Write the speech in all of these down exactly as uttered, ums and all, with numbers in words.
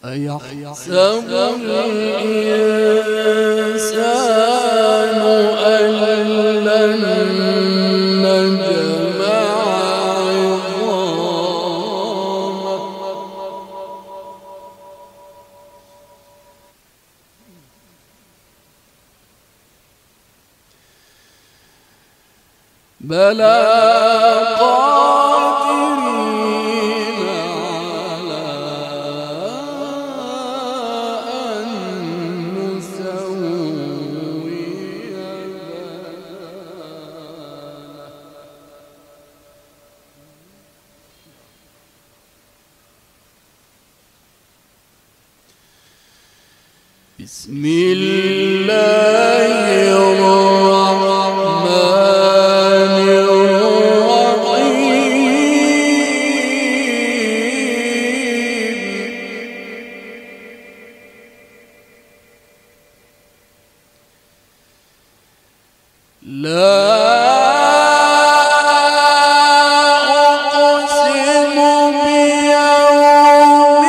أيحسب الإنسان أن لن نجمع عظامه بلى قادرين على أن نسوي بنانه بسم الله الرحمن الرحيم لا أقسم بيوم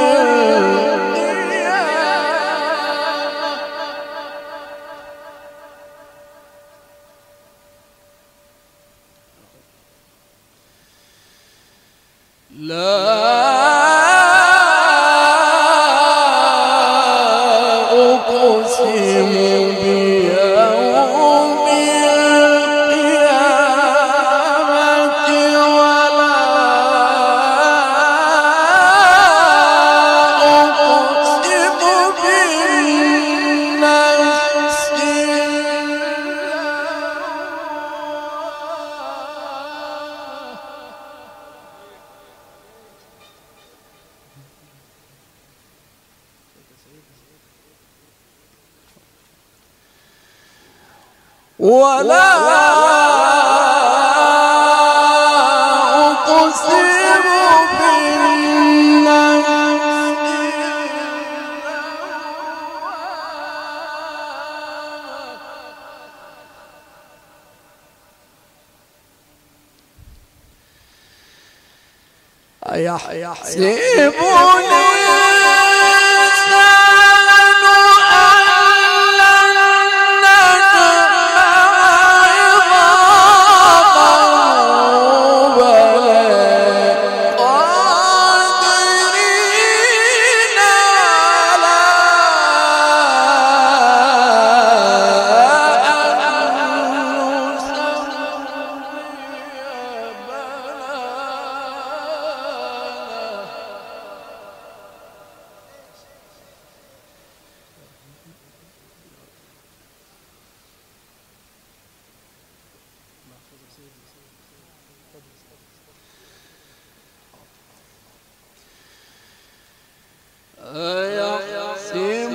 لا أقسم بيوم القيامة ولا أقسم بالنفس ولا أقسم بالنفس أيحسب أيحسب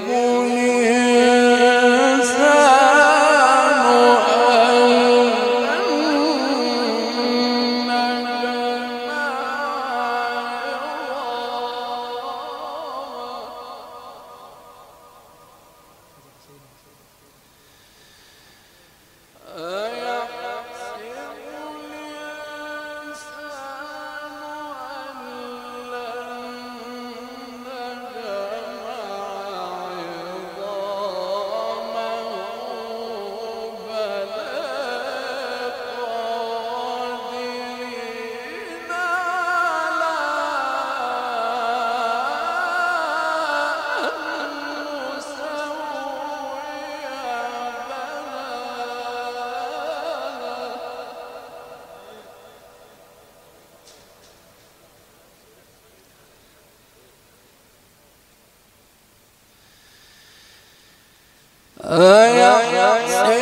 الإنسان أن لن نجمع أيحسب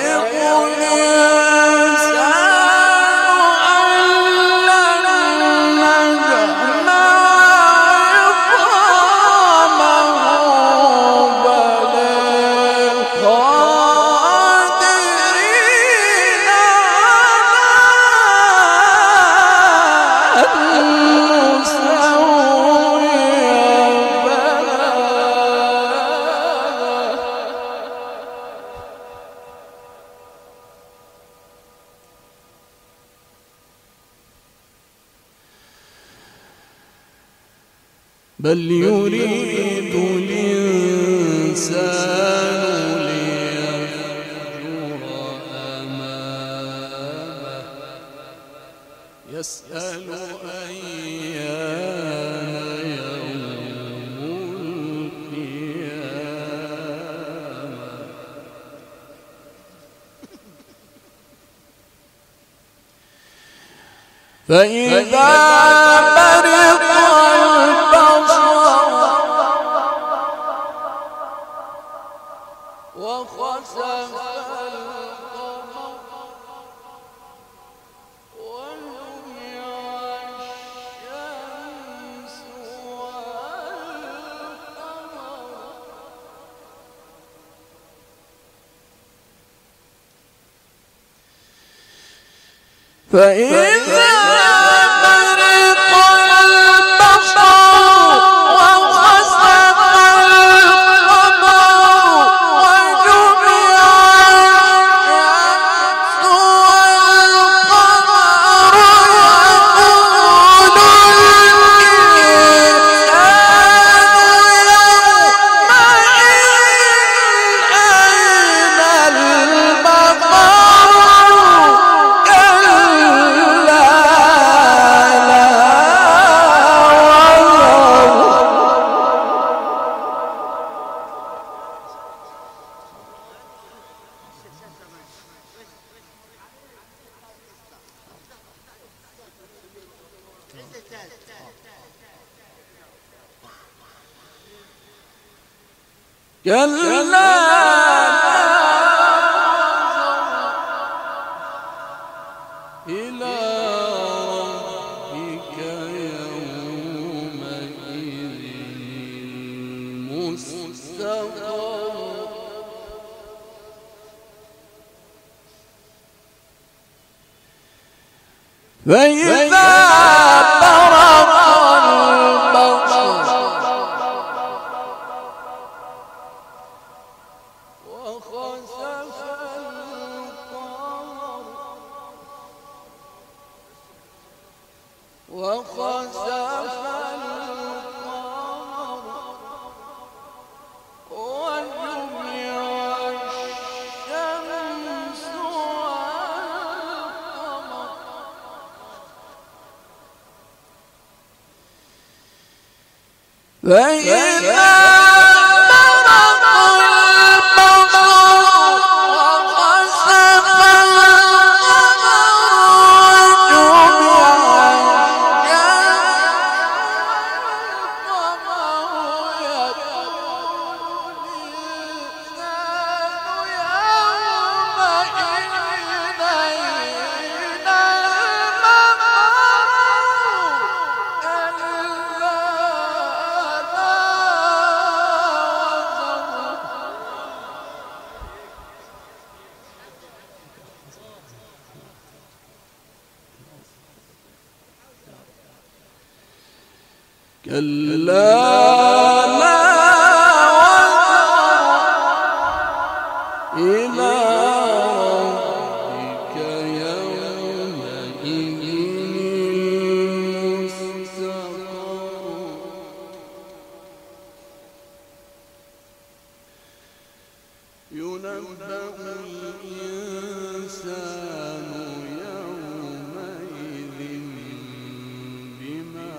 الإنسان أن لن نجمع عظامه بلى قادرين على أن نسوي بنانه بل يريد الإنسان ليفجر أمامه يسأل أيان يوم القيامة فإذا برق البصر وخسف القمر وجمع الشمس والقمر فإذا كلا إلى ربك يومئذ المستقر فإذا برق البصر وخسف القمر وخسف القمر وجمع الشمس والقمر فإذا كلا لا وزر إلى ربك يومئذ المستقر ينبأ الإنسان يومئذ بما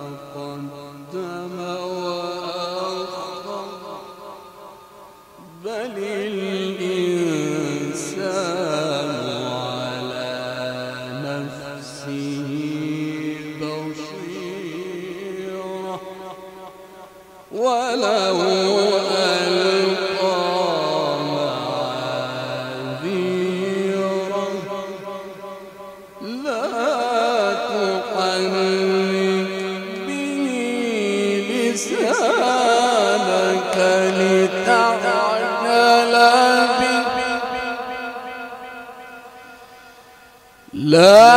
قدم وأخر بل الإنسان على نفسه بصيرة ولو ألقى معاذيره لا تحرك به لسانك لتعجل به لا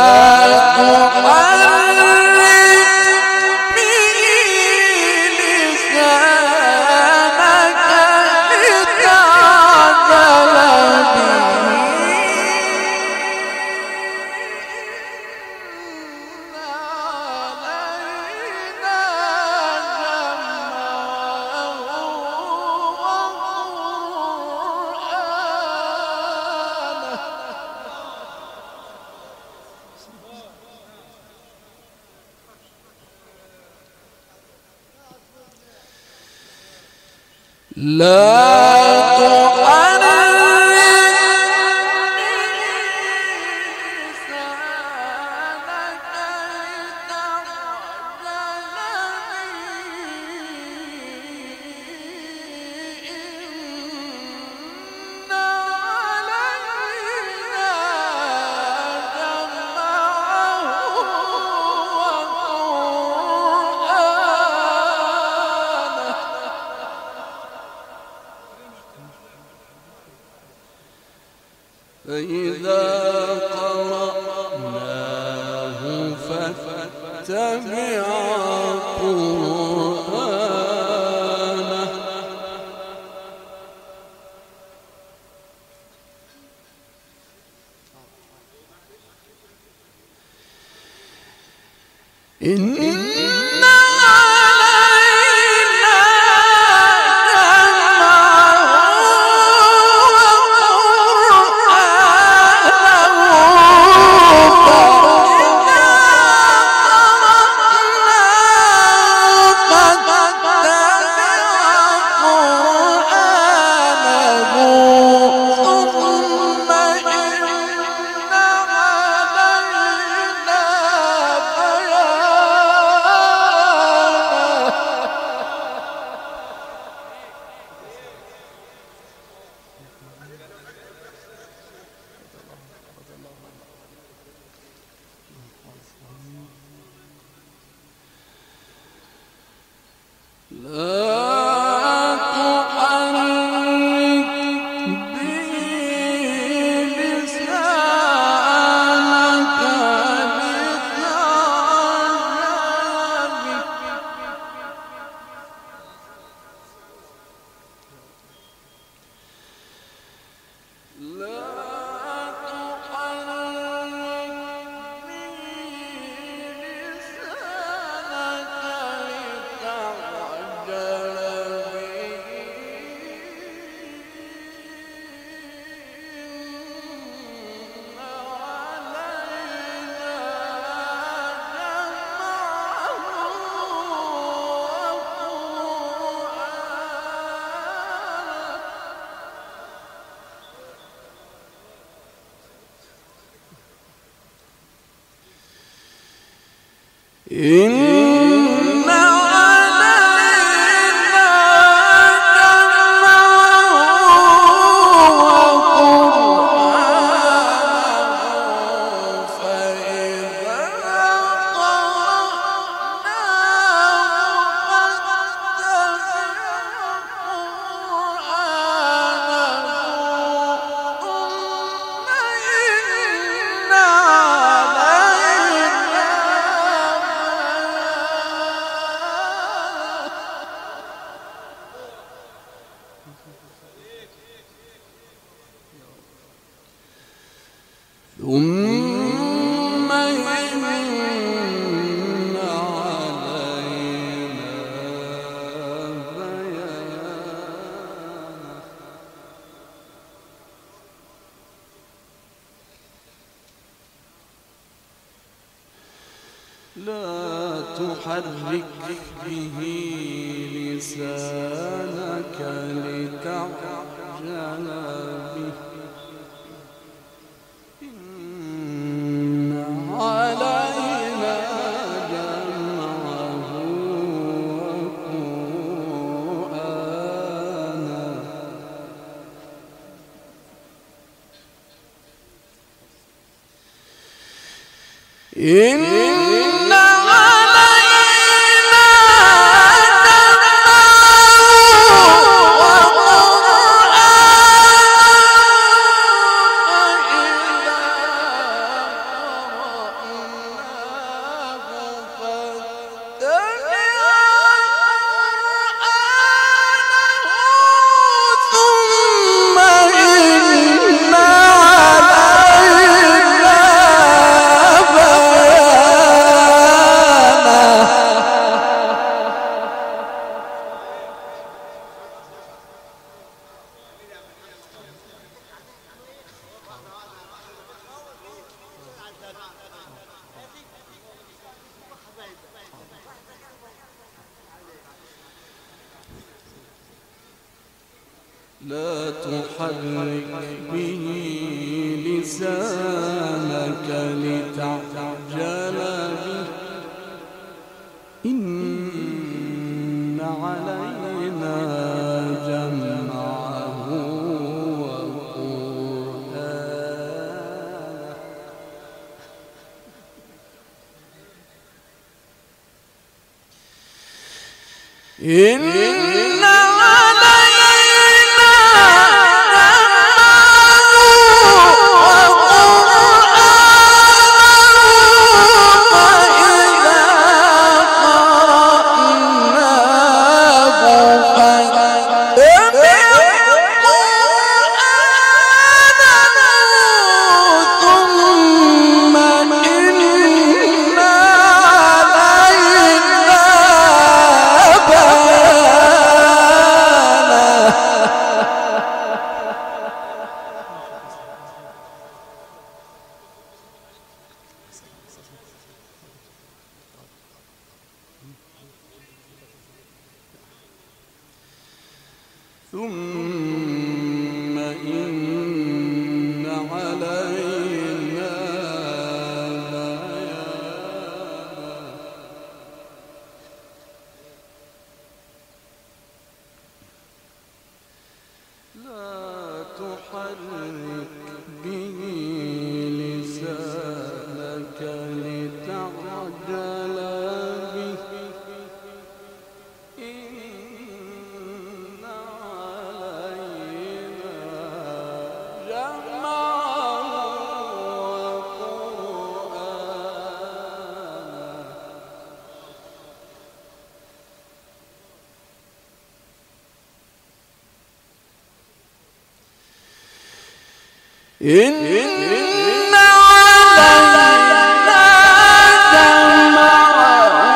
تحرك به لسانك لتعجل به إن علينا فإذا قرأناه فاتبع قرآنه إن إن علينا جمعه وقرآنه فإذا ثم إن علينا بيانه لا تحرك به لسانك لتعجل به علينا جمعه وقرآنه إن لا تحرك به لسانك لتعجل به إن علينا جمعه وقرآنه إن ثم إن علينا بيانه لا تحرك به لسانك لتعجل به إن علينا جمعه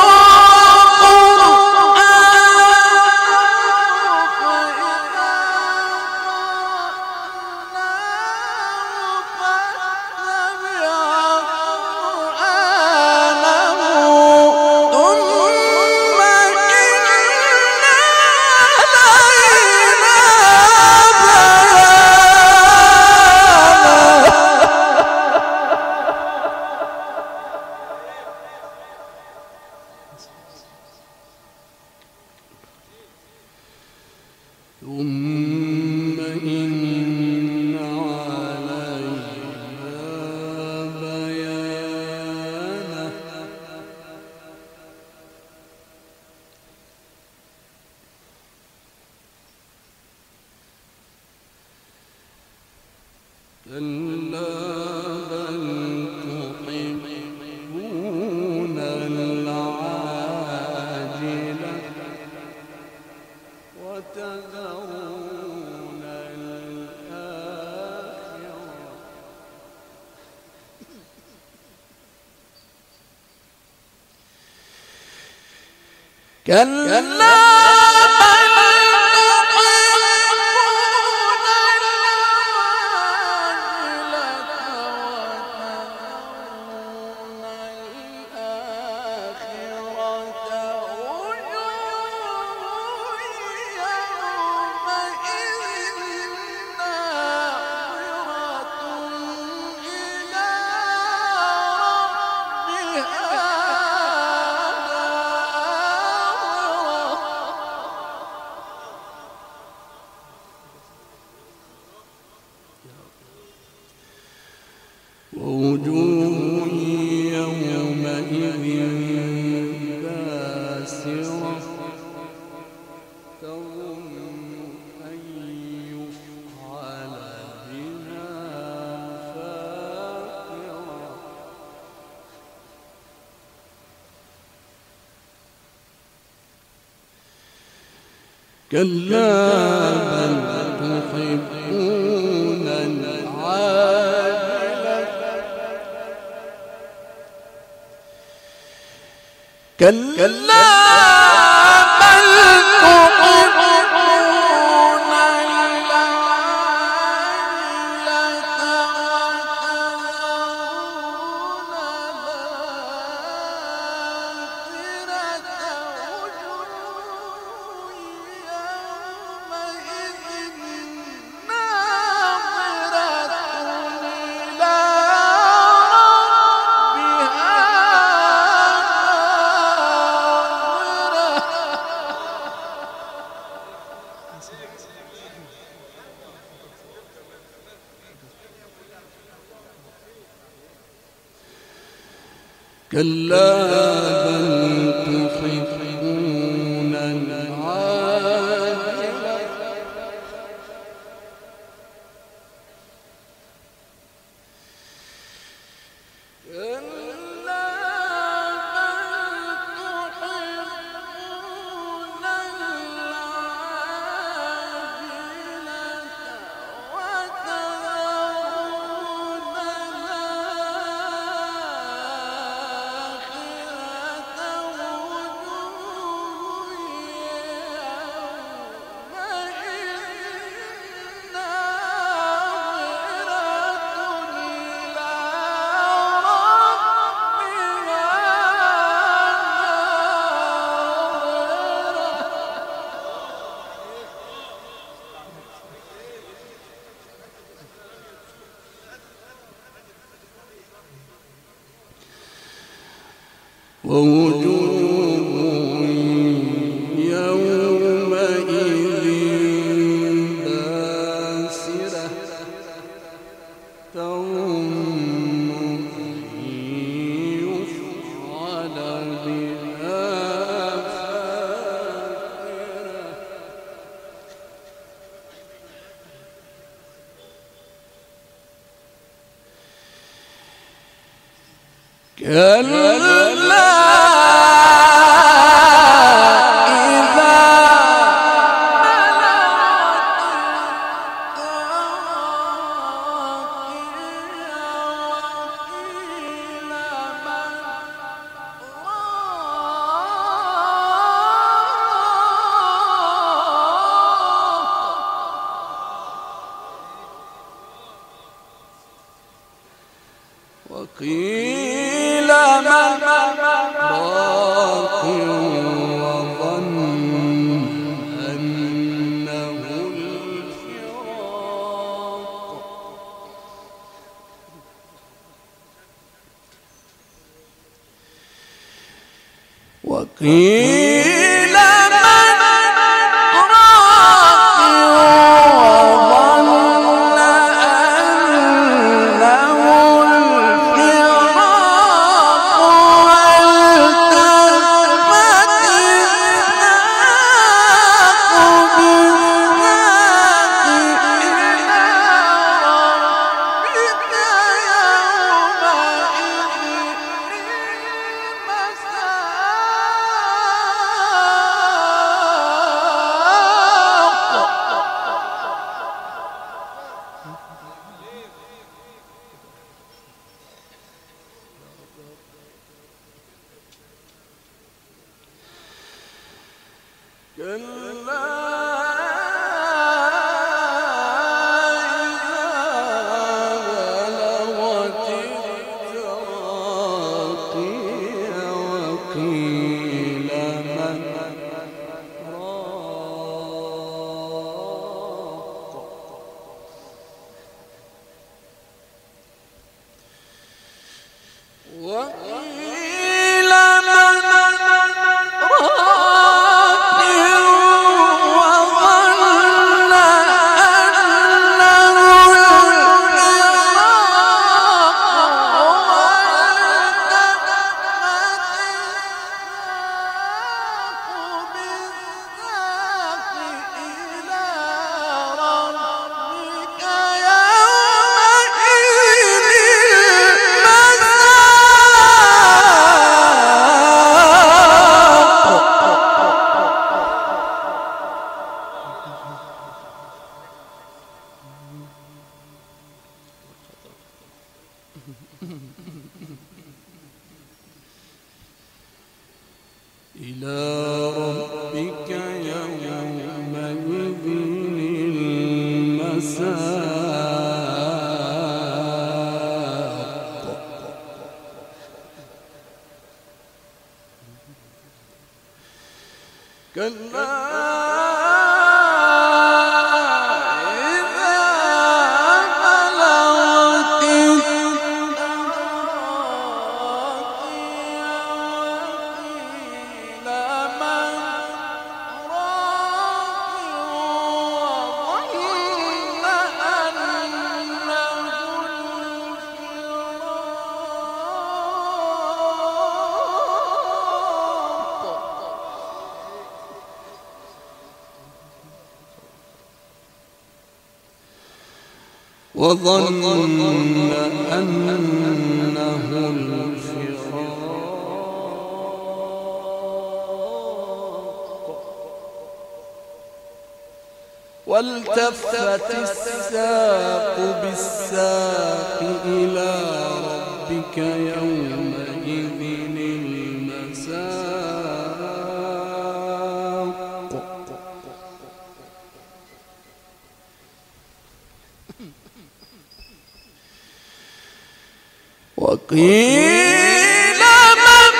ثم إن علينا بيانه كلا بل تحبون العاجلة وتذرون الآخرة كلا ووجوه يومئذ باسرة تظن أن يفعل بها فاقرة كلا بل تحبون العاجلة كلا بل تحبون العاجلة وتذرون الآخرة وجوه يومئذ كلا بل تحبون العاجلة ووجوه يومئذ باسرة تظن أن يفعل بها فاقرة كلا وقيل من راق وظن أنه الفراق وقيل إلى ربك يومئذ المساق كلا أنه وظن أنه الفراق والتفت الساق بالساق إلى ربك يومئذ المساق وقيل من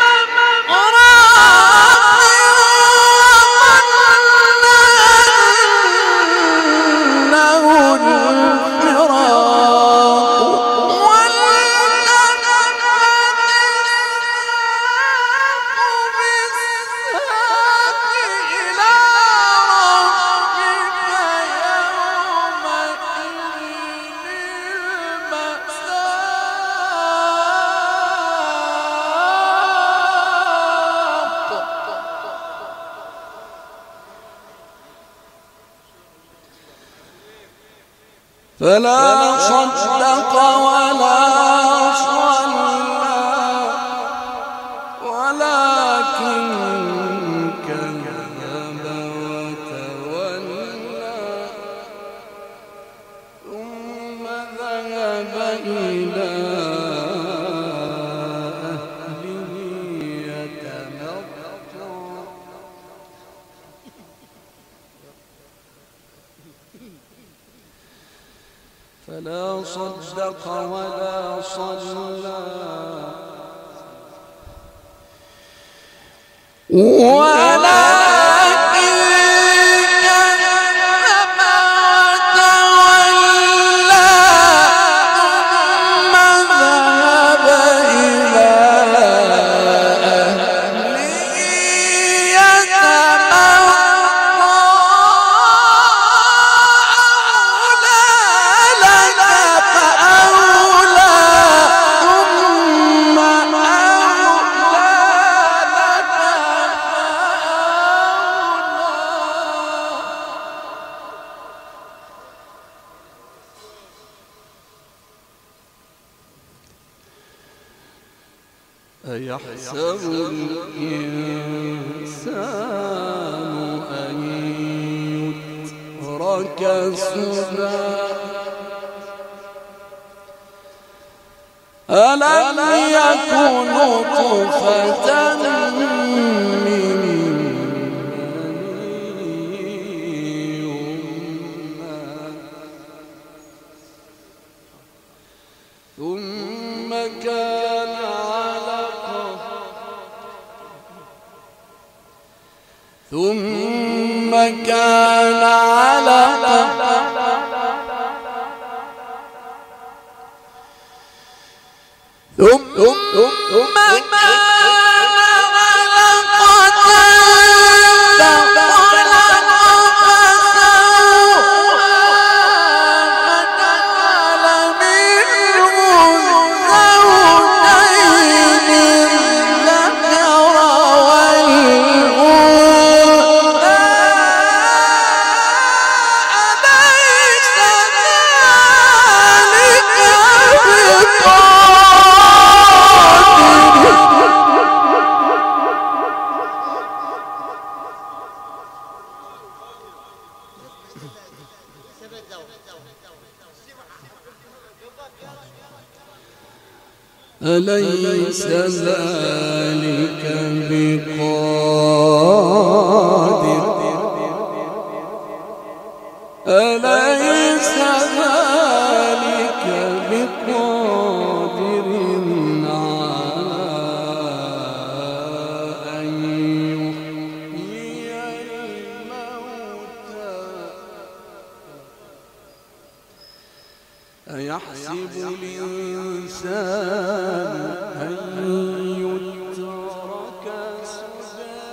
فلا صدق ولا صلى ولكن كذب وتولى ثم ذهب إلى أهله يتمطى فلا صدق ولا صلى ولكن كذب وتولى ثم ذهب إلى أهله أيحسب الإنسان أن يترك سدى ألم يكن نطفة من ثم كان ثم كان علقة ثم كان علقة فخلق فسوى فجعل منه الزوجين الذكر والأنثى أليس ذلك أليس ذلك بقادر أليس ذلك بقادر على أن يحيي الموتى أيحسب الإنسان أن يترك سدى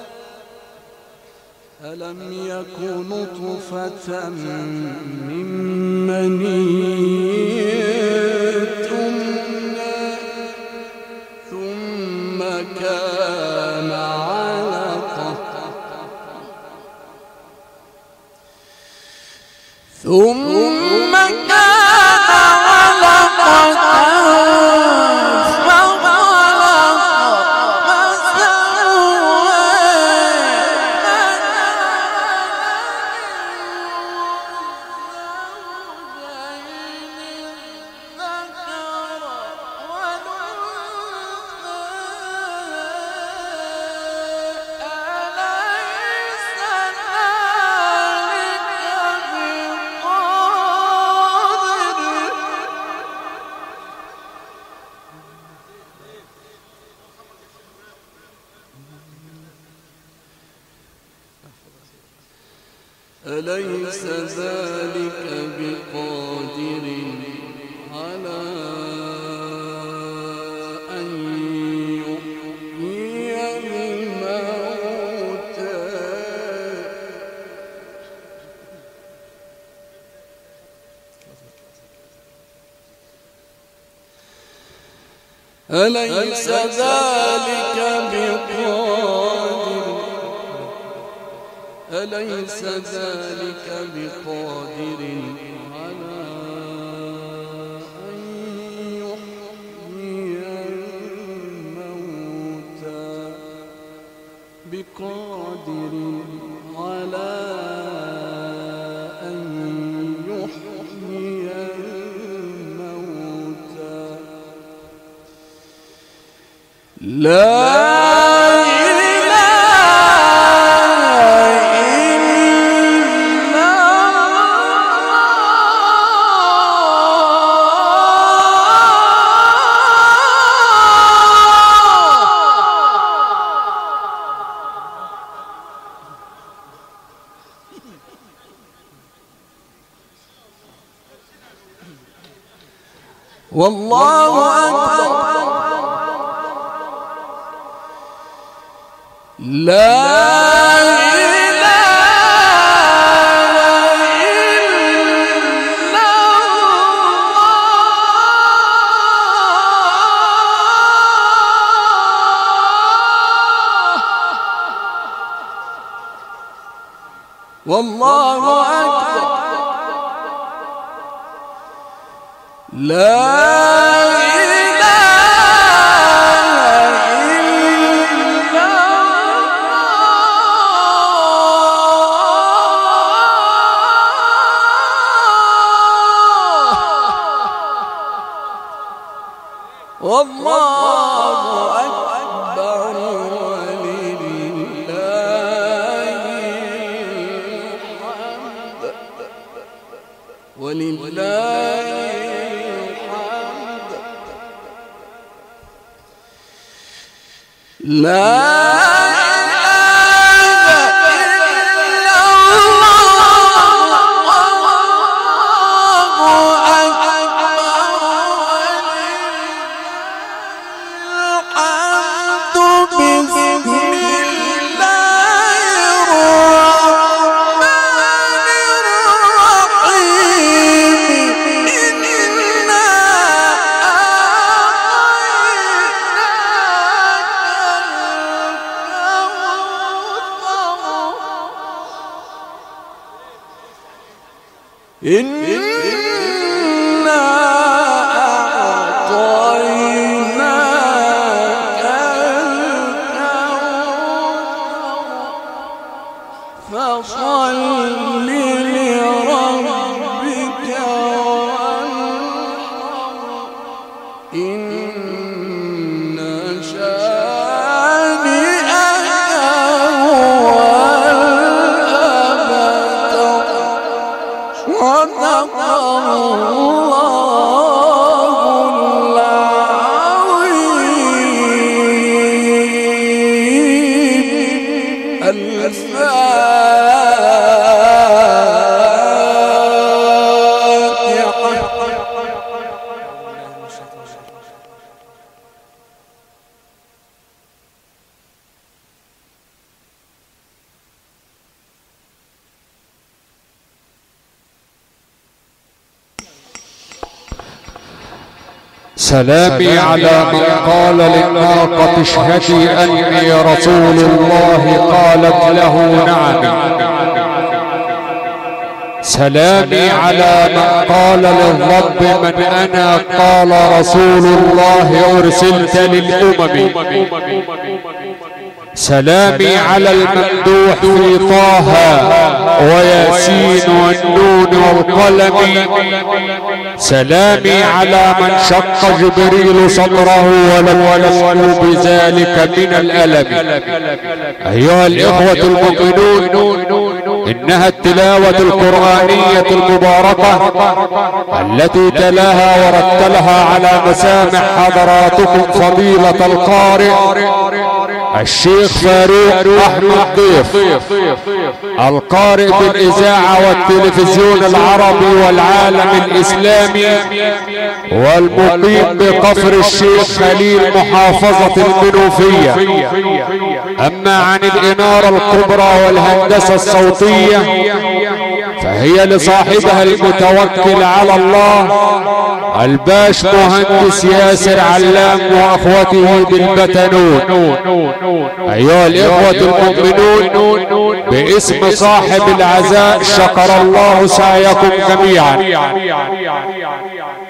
ألم يكن نطفة من مني تمنى ثم كان علقة ثم كان أليس ذلك بقادر على أن يحيي الموتى أليس ذلك بقادر أليس ذلك بقادر على أن يحيي الموتى بقادر على أن يحيي الموتى لا والله أكبر لا والله أكبر لا والله أكبر ولله الحمد ولله الحمد لا إنا أعطيناك الكوثر فصل لربك وانحر إن شانئك هو الأبتر صدق الله العظيم. سلامي على من قال للناقة اشهدي أني رسول الله قالت له نعم. سلامي على من قال للرب من أنا قال رسول الله أرسلت للأمم. سلامي على الممدوح في طه وياسين والنون والقلم. سلامي على من شق جبريل صدره ولم يشعر بذلك من الألم. أيها الإخوة المؤمنون، إنها التلاوة القرآنية المباركة التي تلاها ورتلها على مسامع حضراتكم فضيلة القارئ الشيخ فاروق أحمد ضيف، القارئ بالإذاعة والتلفزيون العربي والعالم الإسلامي، والمقيم بكفر الشيخ خليل محافظة المنوفية. أما عن الإنارة الكبرى والهندسة الصوتية فهي لصاحبها المتوكل على الله الباش مهندس ياسر علام وأخوته بالبتنون. أيها الإخوة المؤمنون، باسم صاحب العزاء شكر الله سعيكم جميعا.